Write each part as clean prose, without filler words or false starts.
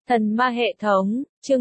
Thần ma hệ thống, chương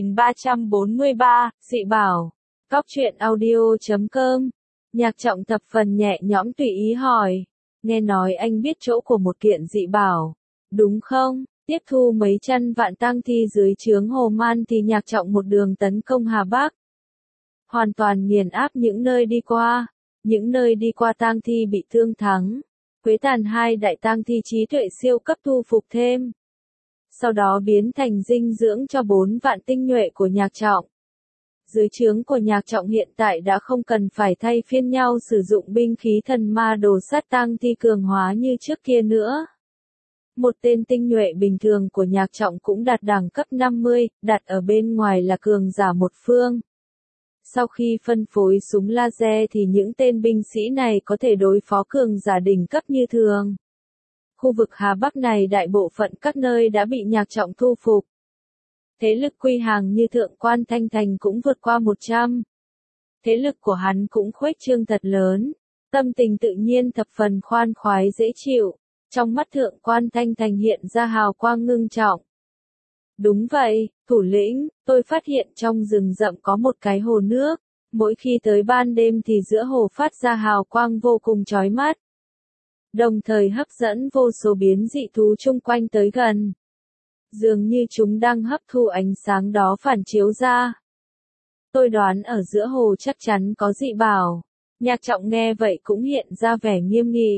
1343, dị bảo. Cóc truyện audio.com. Nhạc Trọng thập phần nhẹ nhõm tùy ý hỏi. Nghe nói anh biết chỗ của một kiện dị bảo, đúng không? Tiếp thu mấy trăm vạn tang thi dưới trướng Hồ Man thì Nhạc Trọng một đường tấn công Hà Bắc. Hoàn toàn nghiền áp những nơi đi qua. Những nơi đi qua tang thi bị thương thắng. Quế Tàn hai đại tang thi trí tuệ siêu cấp thu phục thêm. Sau đó biến thành dinh dưỡng cho 4 vạn tinh nhuệ của Nhạc Trọng. Dưới trướng của Nhạc Trọng hiện tại đã không cần phải thay phiên nhau sử dụng binh khí thần ma đồ sát tang thi cường hóa như trước kia nữa. Một tên tinh nhuệ bình thường của Nhạc Trọng cũng đạt đẳng cấp 50, đặt ở bên ngoài là cường giả một phương. Sau khi phân phối súng laser thì những tên binh sĩ này có thể đối phó cường giả đỉnh cấp như thường. Khu vực Hà Bắc này đại bộ phận các nơi đã bị Nhạc Trọng thu phục. Thế lực quy hàng như Thượng Quan Thanh Thành cũng vượt qua 100. Thế lực của hắn cũng khuếch trương thật lớn. Tâm tình tự nhiên thập phần khoan khoái dễ chịu. Trong mắt Thượng Quan Thanh Thành hiện ra hào quang ngưng trọng. Đúng vậy, thủ lĩnh, tôi phát hiện trong rừng rậm có một cái hồ nước. Mỗi khi tới ban đêm thì giữa hồ phát ra hào quang vô cùng chói mắt. Đồng thời hấp dẫn vô số biến dị thú chung quanh tới gần. Dường như chúng đang hấp thu ánh sáng đó phản chiếu ra. Tôi đoán ở giữa hồ chắc chắn có dị bảo. Nhạc Trọng nghe vậy cũng hiện ra vẻ nghiêm nghị.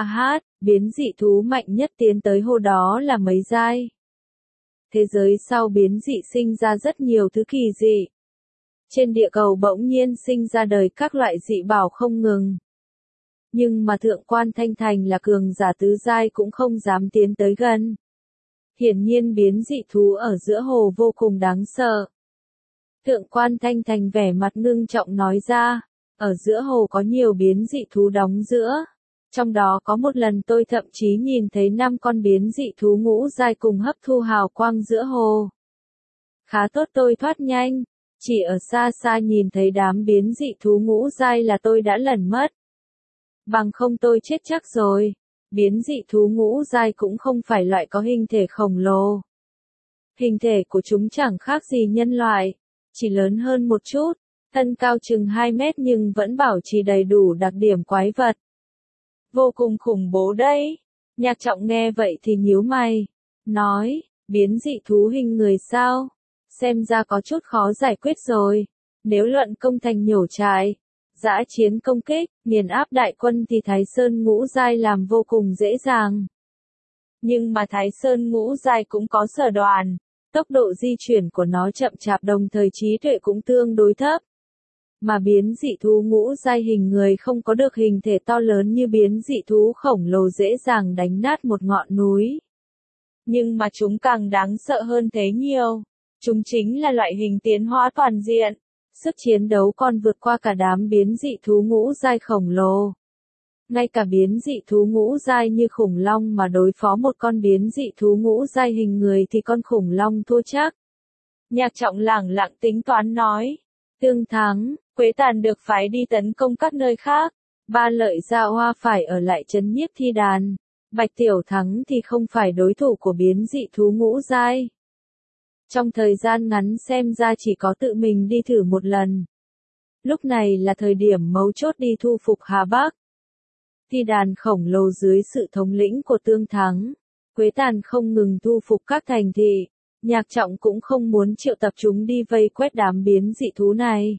Biến dị thú mạnh nhất tiến tới hồ đó là mấy giai. Thế giới sau biến dị sinh ra rất nhiều thứ kỳ dị. Trên địa cầu bỗng nhiên sinh ra đời các loại dị bảo không ngừng. Nhưng mà Thượng Quan Thanh Thành là cường giả tứ giai cũng không dám tiến tới gần. Hiển nhiên biến dị thú ở giữa hồ vô cùng đáng sợ. Thượng Quan Thanh Thành vẻ mặt ngưng trọng nói ra, ở giữa hồ có nhiều biến dị thú đóng giữa. Trong đó có một lần tôi thậm chí nhìn thấy 5 con biến dị thú ngũ giai cùng hấp thu hào quang giữa hồ. Khá tốt tôi thoát nhanh, chỉ ở xa xa nhìn thấy đám biến dị thú ngũ giai là tôi đã lẩn mất. Bằng không tôi chết chắc rồi. Biến dị thú ngũ giai cũng không phải loại có hình thể khổng lồ. Hình thể của chúng chẳng khác gì nhân loại, chỉ lớn hơn một chút, thân cao chừng 2 mét nhưng vẫn bảo trì đầy đủ đặc điểm quái vật. Vô cùng khủng bố đấy. Nhạc Trọng nghe vậy thì nhíu mày, nói, biến dị thú hình người sao? Xem ra có chút khó giải quyết rồi. Nếu luận công thành nhổ trại, dã chiến công kích, nghiền áp đại quân thì Thái Sơn ngũ giai làm vô cùng dễ dàng. Nhưng mà Thái Sơn ngũ giai cũng có sở đoàn, tốc độ di chuyển của nó chậm chạp đồng thời trí tuệ cũng tương đối thấp. Mà biến dị thú ngũ giai hình người không có được hình thể to lớn như biến dị thú khổng lồ dễ dàng đánh nát một ngọn núi. Nhưng mà chúng càng đáng sợ hơn thế nhiều. Chúng chính là loại hình tiến hóa toàn diện. Sức chiến đấu còn vượt qua cả đám biến dị thú ngũ giai khổng lồ. Ngay cả biến dị thú ngũ giai như khủng long mà đối phó một con biến dị thú ngũ giai hình người thì con khủng long thua chắc. Nhạc Trọng lẳng lặng tính toán nói. Tương thắng, Quế Tàn được phái đi tấn công các nơi khác. Ba Lợi Gia Hoa phải ở lại trấn nhiếp thi đàn. Bạch Tiểu Thắng thì không phải đối thủ của biến dị thú ngũ giai. Trong thời gian ngắn xem ra chỉ có tự mình đi thử một lần. Lúc này là thời điểm mấu chốt đi thu phục Hà Bắc. Thi đàn khổng lồ dưới sự thống lĩnh của Tương Thắng. Quế Tàn không ngừng thu phục các thành thị. Nhạc Trọng cũng không muốn triệu tập chúng đi vây quét đám biến dị thú này.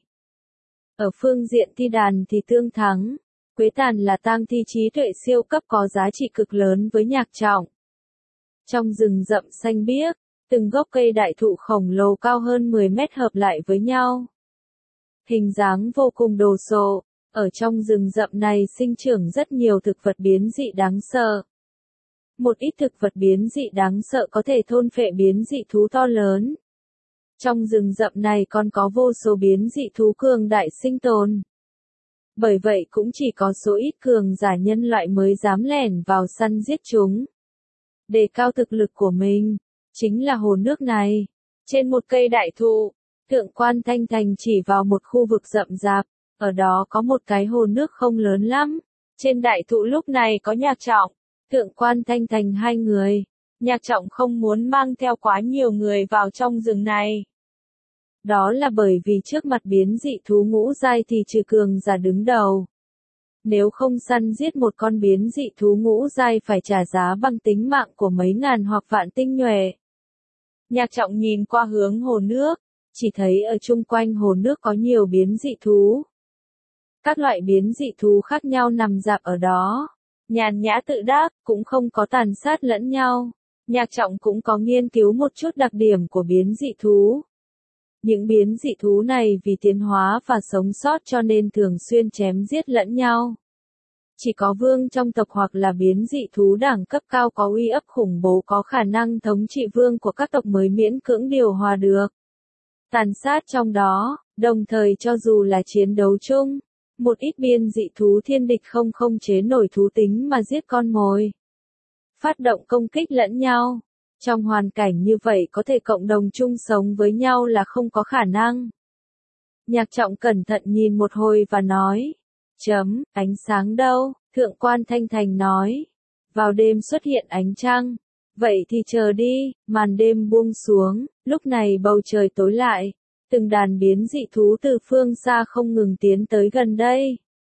Ở phương diện thi đàn thì Tương Thắng, Quế Tàn là tang thi trí tuệ siêu cấp có giá trị cực lớn với Nhạc Trọng. Trong rừng rậm xanh biếc, từng gốc cây đại thụ khổng lồ cao hơn 10 mét hợp lại với nhau. Hình dáng vô cùng đồ sộ, ở trong rừng rậm này sinh trưởng rất nhiều thực vật biến dị đáng sợ. Một ít thực vật biến dị đáng sợ có thể thôn phệ biến dị thú to lớn. Trong rừng rậm này còn có vô số biến dị thú cường đại sinh tồn. Bởi vậy cũng chỉ có số ít cường giả nhân loại mới dám lẻn vào săn giết chúng. Đề cao thực lực của mình. Chính là hồ nước này. Trên một cây đại thụ, Thượng Quan Thanh Thành chỉ vào một khu vực rậm rạp, ở đó có một cái hồ nước không lớn lắm. Trên đại thụ lúc này có Nhạc Trọng, Thượng Quan Thanh Thành hai người. Nhạc Trọng không muốn mang theo quá nhiều người vào trong rừng này. Đó là bởi vì trước mặt biến dị thú ngũ giai thì trừ cường giả đứng đầu. Nếu không săn giết một con biến dị thú ngũ giai phải trả giá bằng tính mạng của mấy ngàn hoặc vạn tinh nhuệ. Nhạc Trọng nhìn qua hướng hồ nước, chỉ thấy ở chung quanh hồ nước có nhiều biến dị thú. Các loại biến dị thú khác nhau nằm rạp ở đó, nhàn nhã tự đắc, cũng không có tàn sát lẫn nhau. Nhạc Trọng cũng có nghiên cứu một chút đặc điểm của biến dị thú. Những biến dị thú này vì tiến hóa và sống sót cho nên thường xuyên chém giết lẫn nhau. Chỉ có vương trong tộc hoặc là biến dị thú đẳng cấp cao có uy áp khủng bố có khả năng thống trị vương của các tộc mới miễn cưỡng điều hòa được. Tàn sát trong đó, đồng thời cho dù là chiến đấu chung, một ít biến dị thú thiên địch không chế nổi thú tính mà giết con mồi. Phát động công kích lẫn nhau. Trong hoàn cảnh như vậy có thể cộng đồng chung sống với nhau là không có khả năng. Nhạc Trọng cẩn thận nhìn một hồi và nói. Ánh sáng đâu? Thượng quan Thanh Thành nói. Vào đêm xuất hiện ánh trăng. Vậy thì chờ đi, màn đêm buông xuống, lúc này bầu trời tối lại. Từng đàn biến dị thú từ phương xa không ngừng tiến tới gần đây.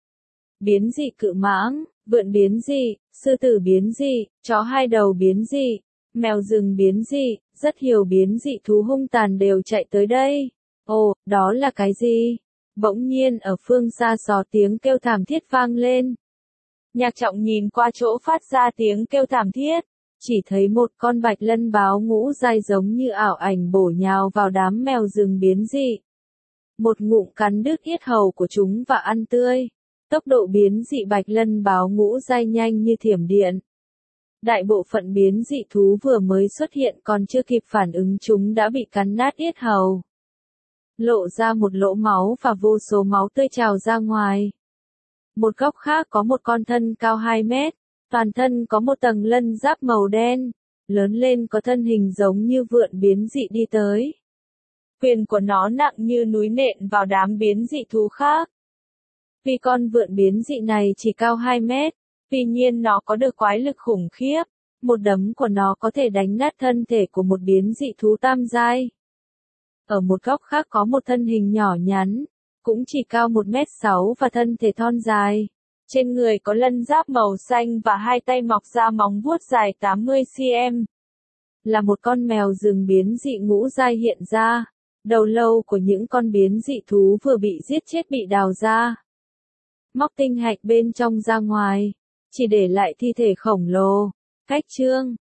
Biến dị cự mãng, vượn biến dị, sư tử biến dị, chó hai đầu biến dị, mèo rừng biến dị, rất nhiều biến dị thú hung tàn đều chạy tới đây. Ồ, đó là cái gì? Bỗng nhiên ở phương xa gió tiếng kêu thảm thiết vang lên. Nhạc Trọng nhìn qua chỗ phát ra tiếng kêu thảm thiết, chỉ thấy một con bạch lân báo ngũ giai giống như ảo ảnh bổ nhào vào đám mèo rừng biến dị. Một ngụm cắn đứt yết hầu của chúng và ăn tươi. Tốc độ biến dị bạch lân báo ngũ giai nhanh như thiểm điện. Đại bộ phận biến dị thú vừa mới xuất hiện còn chưa kịp phản ứng chúng đã bị cắn nát yết hầu. Lộ ra một lỗ máu và vô số máu tươi trào ra ngoài. Một góc khác có một con thân cao 2 mét, toàn thân có một tầng lân giáp màu đen, lớn lên có thân hình giống như vượn biến dị đi tới. Quyền của nó nặng như núi nện vào đám biến dị thú khác. Vì con vượn biến dị này chỉ cao 2 mét, tuy nhiên nó có được quái lực khủng khiếp, một đấm của nó có thể đánh nát thân thể của một biến dị thú tam giai. Ở một góc khác có một thân hình nhỏ nhắn, cũng chỉ cao 1m6 và thân thể thon dài. Trên người có lân giáp màu xanh và hai tay mọc ra móng vuốt dài 80 cm. Là một con mèo rừng biến dị ngũ giai hiện ra. Đầu lâu của những con biến dị thú vừa bị giết chết bị đào ra. Móc tinh hạch bên trong ra ngoài, chỉ để lại thi thể khổng lồ. Cách chương